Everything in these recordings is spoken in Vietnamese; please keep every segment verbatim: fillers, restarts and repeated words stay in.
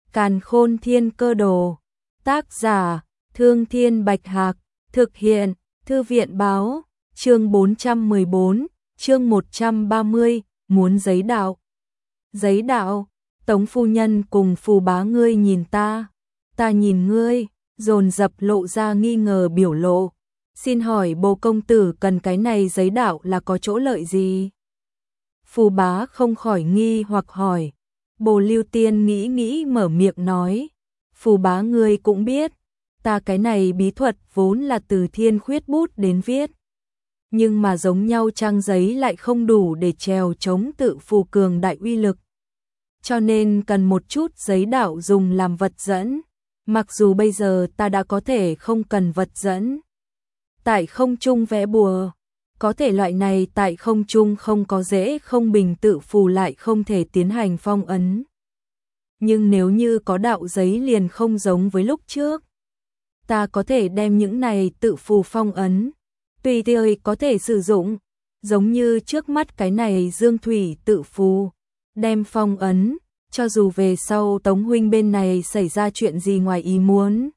Càn Khôn Thiên Cơ Đồ. Tác giả: Thương Thiên Bạch Hạc. Thực hiện: Thư viện báo. Chương bốn trăm mười bốn, chương một trăm ba mươi, muốn giấy đạo. Giấy đạo? Tống phu nhân cùng Phù bá ngươi nhìn ta, ta nhìn ngươi, dồn dập lộ ra nghi ngờ biểu lộ. Xin hỏi Bồ công tử cần cái này giấy đạo là có chỗ lợi gì? Phù bá không khỏi nghi hoặc hỏi. Bồ Lưu Tiên nghĩ nghĩ mở miệng nói. Phù bá ngươi cũng biết, ta cái này bí thuật vốn là từ thiên khuyết bút đến viết. Nhưng mà giống nhau trang giấy lại không đủ để trèo chống tự phù cường đại uy lực. Cho nên cần một chút giấy đạo dùng làm vật dẫn. Mặc dù bây giờ ta đã có thể không cần vật dẫn. Tại không trung vẽ bùa, có thể loại này tại không trung không có dễ không bình tự phù lại không thể tiến hành phong ấn. Nhưng nếu như có đạo giấy liền không giống với lúc trước. Ta có thể đem những này tự phù phong ấn, tùy thời có thể sử dụng, giống như trước mắt cái này dương thủy tự phù, đem phong ấn, cho dù về sau Tống huynh bên này xảy ra chuyện gì ngoài ý muốn.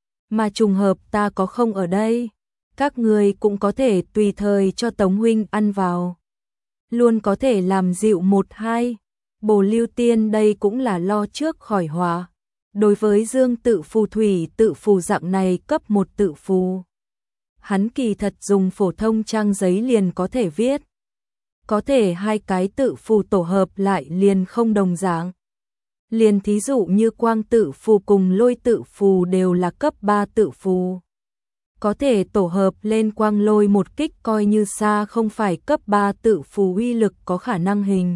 Mà trùng hợp ta có không ở đây, các người cũng có thể tùy thời cho Tống huynh ăn vào. Luôn có thể làm dịu một hai. Bồ Lưu Tiên đây cũng là lo trước khỏi họa. Đối với dương tự phù thủy tự phù dạng này cấp một tự phù, hắn kỳ thật dùng phổ thông trang giấy liền có thể viết. Có thể hai cái tự phù tổ hợp lại liền không đồng dạng. Liền thí dụ như quang tự phù cùng lôi tự phù đều là cấp ba tự phù. Có thể tổ hợp lên quang lôi một kích coi như xa không phải cấp ba tự phù uy lực có khả năng hình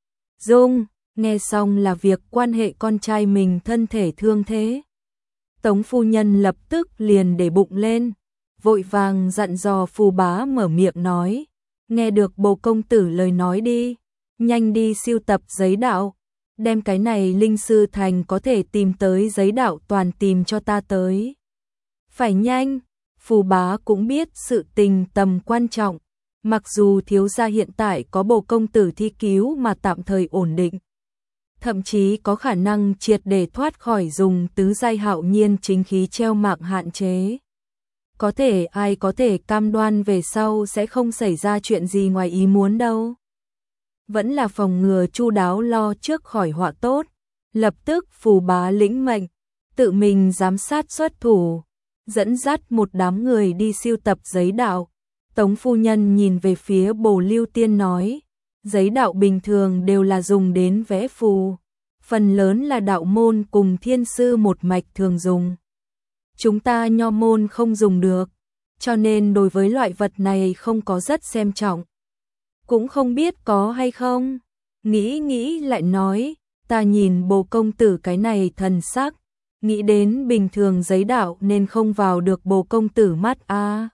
dung. Nghe xong là việc quan hệ con trai mình thân thể thương thế. Tống phu nhân lập tức liền để bụng lên, vội vàng dặn dò Phù bá mở miệng nói. Nghe được Bồ công tử lời nói đi, nhanh đi siêu tập giấy đạo, đem cái này linh sư thành có thể tìm tới giấy đạo toàn tìm cho ta tới. Phải nhanh. Phù bá cũng biết sự tình tầm quan trọng, mặc dù thiếu gia hiện tại có Bồ công tử thi cứu mà tạm thời ổn định, thậm chí có khả năng triệt để thoát khỏi dùng tứ giai hạo nhiên chính khí treo mạng hạn chế. Có thể ai có thể cam đoan về sau sẽ không xảy ra chuyện gì ngoài ý muốn đâu. Vẫn là phòng ngừa chu đáo lo trước khỏi họa tốt. Lập tức Phù bá lĩnh mệnh, tự mình giám sát xuất thủ, dẫn dắt một đám người đi siêu tập giấy đạo. Tống phu nhân nhìn về phía Bồ Lưu Tiên nói. Giấy đạo bình thường đều là dùng đến vẽ phù, phần lớn là đạo môn cùng thiên sư một mạch thường dùng. Chúng ta nho môn không dùng được, cho nên đối với loại vật này không có rất xem trọng. Cũng không biết có hay không. Nghĩ nghĩ lại nói, ta nhìn Bồ công tử cái này thần sắc, nghĩ đến bình thường giấy đạo nên không vào được Bồ công tử mắt a. À,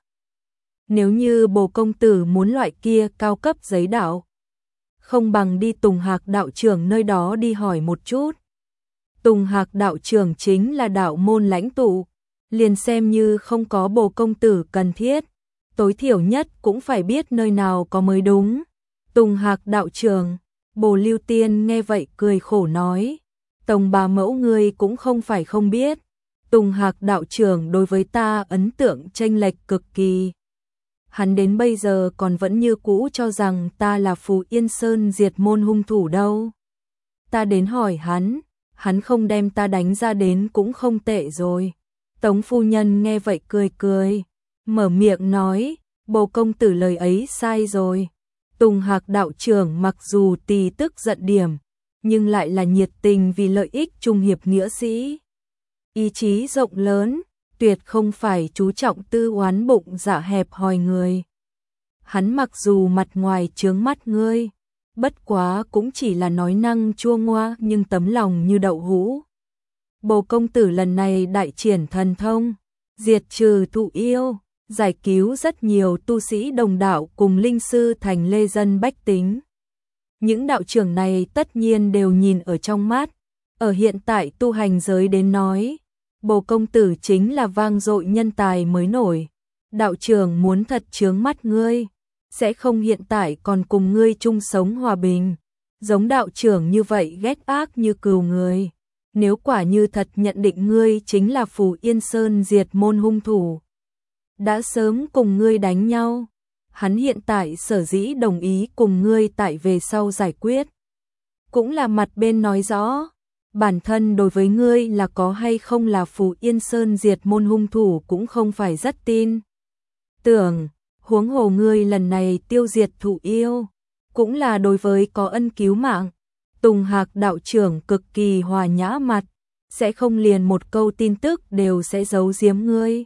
nếu như Bồ công tử muốn loại kia cao cấp giấy đạo, không bằng đi Tùng Hạc đạo trưởng nơi đó đi hỏi một chút. Tùng Hạc đạo trưởng chính là đạo môn lãnh tụ, liền xem như không có Bồ công tử cần thiết, tối thiểu nhất cũng phải biết nơi nào có mới đúng. Tùng Hạc đạo trưởng. Bồ Lưu Tiên nghe vậy cười khổ nói. Tống bà mẫu ngươi cũng không phải không biết, Tùng Hạc đạo trưởng đối với ta ấn tượng chênh lệch cực kỳ. Hắn đến bây giờ còn vẫn như cũ cho rằng ta là Phù Yên Sơn diệt môn hung thủ đâu. Ta đến hỏi hắn, hắn không đem ta đánh ra đến cũng không tệ rồi. Tống phu nhân nghe vậy cười cười, mở miệng nói, Bồ công tử lời ấy sai rồi. Tùng Hạc đạo trưởng mặc dù tì tức giận điểm, nhưng lại là nhiệt tình vì lợi ích trung hiệp nghĩa sĩ. Ý chí rộng lớn, tuyệt không phải chú trọng tư oán bụng dạ hẹp hòi người. Hắn mặc dù mặt ngoài chướng mắt ngươi, bất quá cũng chỉ là nói năng chua ngoa nhưng tấm lòng như đậu hũ. Bồ công tử lần này đại triển thần thông, diệt trừ thụ yêu, giải cứu rất nhiều tu sĩ đồng đạo cùng linh sư thành lê dân bách tính. Những đạo trưởng này tất nhiên đều nhìn ở trong mắt, ở hiện tại tu hành giới đến nói, Bồ công tử chính là vang dội nhân tài mới nổi. Đạo trưởng muốn thật chướng mắt ngươi, sẽ không hiện tại còn cùng ngươi chung sống hòa bình. Giống đạo trưởng như vậy ghét ác như cừu người, nếu quả như thật nhận định ngươi chính là Phù Yên Sơn diệt môn hung thủ, đã sớm cùng ngươi đánh nhau. Hắn hiện tại sở dĩ đồng ý cùng ngươi tại về sau giải quyết, cũng là mặt bên nói rõ, bản thân đối với ngươi là có hay không là Phù Yên Sơn diệt môn hung thủ cũng không phải rất tin tưởng, huống hồ ngươi lần này tiêu diệt Thụ Yêu, cũng là đối với có ân cứu mạng. Tùng Hạc đạo trưởng cực kỳ hòa nhã mặt, sẽ không liền một câu tin tức đều sẽ giấu giếm ngươi.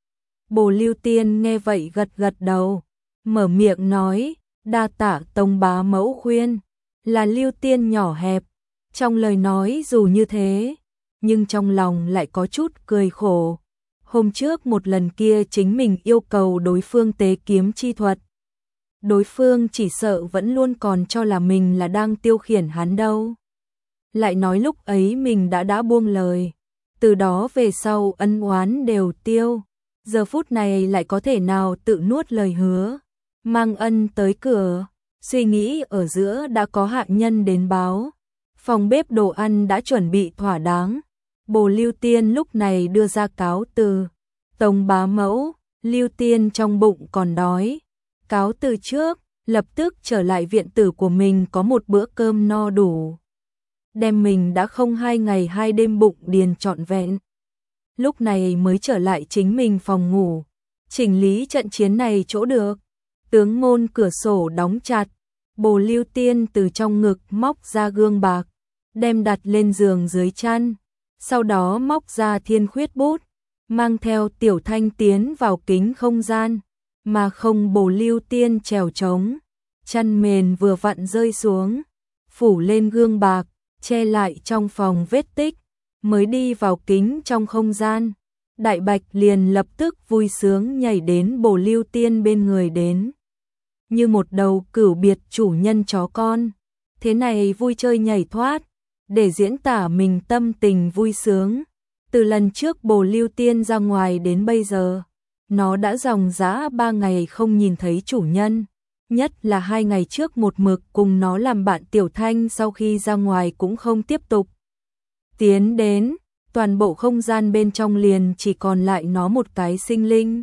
Bồ Lưu Tiên nghe vậy gật gật đầu, mở miệng nói, đa tạ Tông bá mẫu khuyên. Là Lưu Tiên nhỏ hẹp, trong lời nói dù như thế, nhưng trong lòng lại có chút cười khổ. Hôm trước một lần kia chính mình yêu cầu đối phương tế kiếm chi thuật, đối phương chỉ sợ vẫn luôn còn cho là mình là đang tiêu khiển hắn đâu. Lại nói lúc ấy mình đã đã buông lời, từ đó về sau ân oán đều tiêu, giờ phút này lại có thể nào tự nuốt lời hứa, mang ân tới cửa. Suy nghĩ ở giữa đã có hạ nhân đến báo, phòng bếp đồ ăn đã chuẩn bị thỏa đáng. Bồ Lưu Tiên lúc này đưa ra cáo từ, Tông bá mẫu. Lưu Tiên trong bụng còn đói, cáo từ trước, lập tức trở lại viện tử của mình có một bữa cơm no đủ, đem mình đã không hai ngày hai đêm bụng điền trọn vẹn. Lúc này mới trở lại chính mình phòng ngủ, chỉnh lý trận chiến này chỗ được. Tướng môn cửa sổ đóng chặt, Bồ Lưu Tiên từ trong ngực móc ra gương bạc, đem đặt lên giường dưới chăn, sau đó móc ra thiên khuyết bút, mang theo Tiểu Thanh tiến vào kính không gian, mà không Bồ Lưu Tiên trèo trống, chăn mền vừa vặn rơi xuống, phủ lên gương bạc, che lại trong phòng vết tích, mới đi vào kính trong không gian. Đại Bạch liền lập tức vui sướng nhảy đến Bồ Lưu Tiên bên người đến, như một đầu cửu biệt chủ nhân chó con, thế này vui chơi nhảy thoát, để diễn tả mình tâm tình vui sướng. Từ lần trước Bồ Lưu Tiên ra ngoài đến bây giờ, nó đã dòng dã ba ngày không nhìn thấy chủ nhân, nhất là hai ngày trước một mực cùng nó làm bạn Tiểu Thanh sau khi ra ngoài cũng không tiếp tục tiến đến, toàn bộ không gian bên trong liền chỉ còn lại nó một cái sinh linh.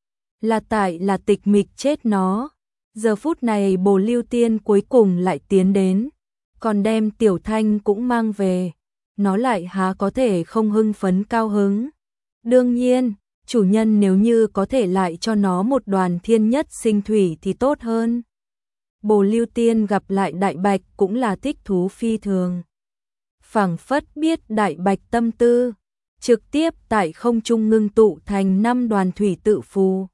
Là tại là tịch mịch chết nó. Giờ phút này Bồ Lưu Tiên cuối cùng lại tiến đến, còn đem Tiểu Thanh cũng mang về, nó lại há có thể không hưng phấn cao hứng. Đương nhiên, chủ nhân nếu như có thể lại cho nó một đoàn thiên nhất sinh thủy thì tốt hơn. Bồ Lưu Tiên gặp lại Đại Bạch cũng là thích thú phi thường, phảng phất biết Đại Bạch tâm tư, trực tiếp tại không trung ngưng tụ thành năm đoàn thủy tự phù,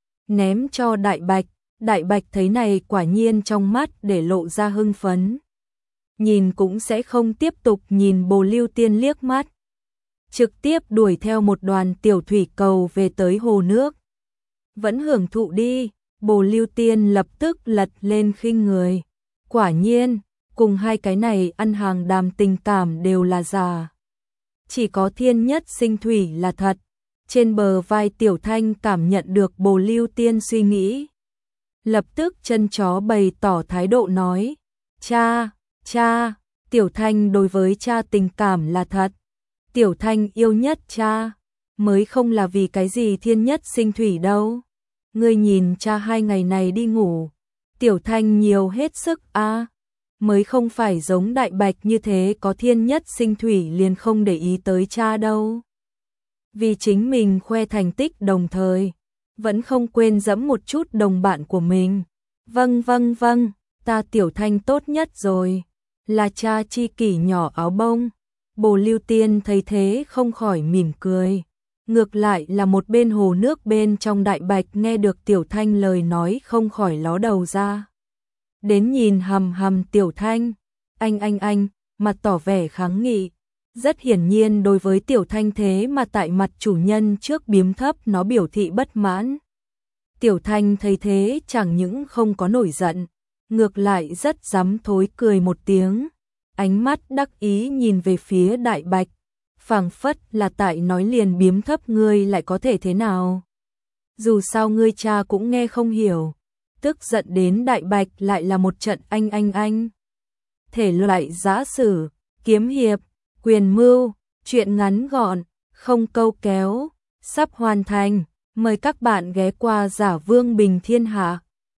ném cho Đại Bạch. Đại Bạch thấy này quả nhiên trong mắt để lộ ra hưng phấn, nhìn cũng sẽ không tiếp tục nhìn Bồ Lưu Tiên liếc mắt, trực tiếp đuổi theo một đoàn tiểu thủy cầu về tới hồ nước. Vẫn hưởng thụ đi. Bồ Lưu Tiên lập tức lật lên khinh người, quả nhiên cùng hai cái này ăn hàng đàm tình cảm đều là giả, chỉ có thiên nhất sinh thủy là thật. Trên bờ vai Tiểu Thanh cảm nhận được Bồ Lưu Tiên suy nghĩ, lập tức chân chó bày tỏ thái độ nói, cha, cha, Tiểu Thanh đối với cha tình cảm là thật, Tiểu Thanh yêu nhất cha, mới không là vì cái gì thiên nhất sinh thủy đâu. Ngươi nhìn cha hai ngày này đi ngủ, Tiểu Thanh nhiều hết sức a, à, mới không phải giống Đại Bạch như thế có thiên nhất sinh thủy liền không để ý tới cha đâu. Vì chính mình khoe thành tích đồng thời, vẫn không quên giẫm một chút đồng bạn của mình. Vâng vâng vâng, ta Tiểu Thanh tốt nhất rồi, là cha chi kỷ nhỏ áo bông. Bồ Lưu Tiên thấy thế không khỏi mỉm cười. Ngược lại là một bên hồ nước bên trong Đại Bạch nghe được Tiểu Thanh lời nói không khỏi ló đầu ra, đến nhìn hầm hầm Tiểu Thanh, anh anh anh, mặt tỏ vẻ kháng nghị. Rất hiển nhiên đối với Tiểu Thanh thế mà tại mặt chủ nhân trước biếm thấp nó biểu thị bất mãn. Tiểu Thanh thấy thế chẳng những không có nổi giận, ngược lại rất dám thối cười một tiếng, ánh mắt đắc ý nhìn về phía Đại Bạch, phảng phất là tại nói liền biếm thấp ngươi lại có thể thế nào. Dù sao ngươi cha cũng nghe không hiểu, tức giận đến Đại Bạch lại là một trận anh anh anh. Thể loại giã sử, kiếm hiệp, quyền mưu, Chuyện ngắn gọn, không câu kéo, sắp hoàn thành. Mời các bạn ghé qua Giả Vương Bình Thiên Hạ.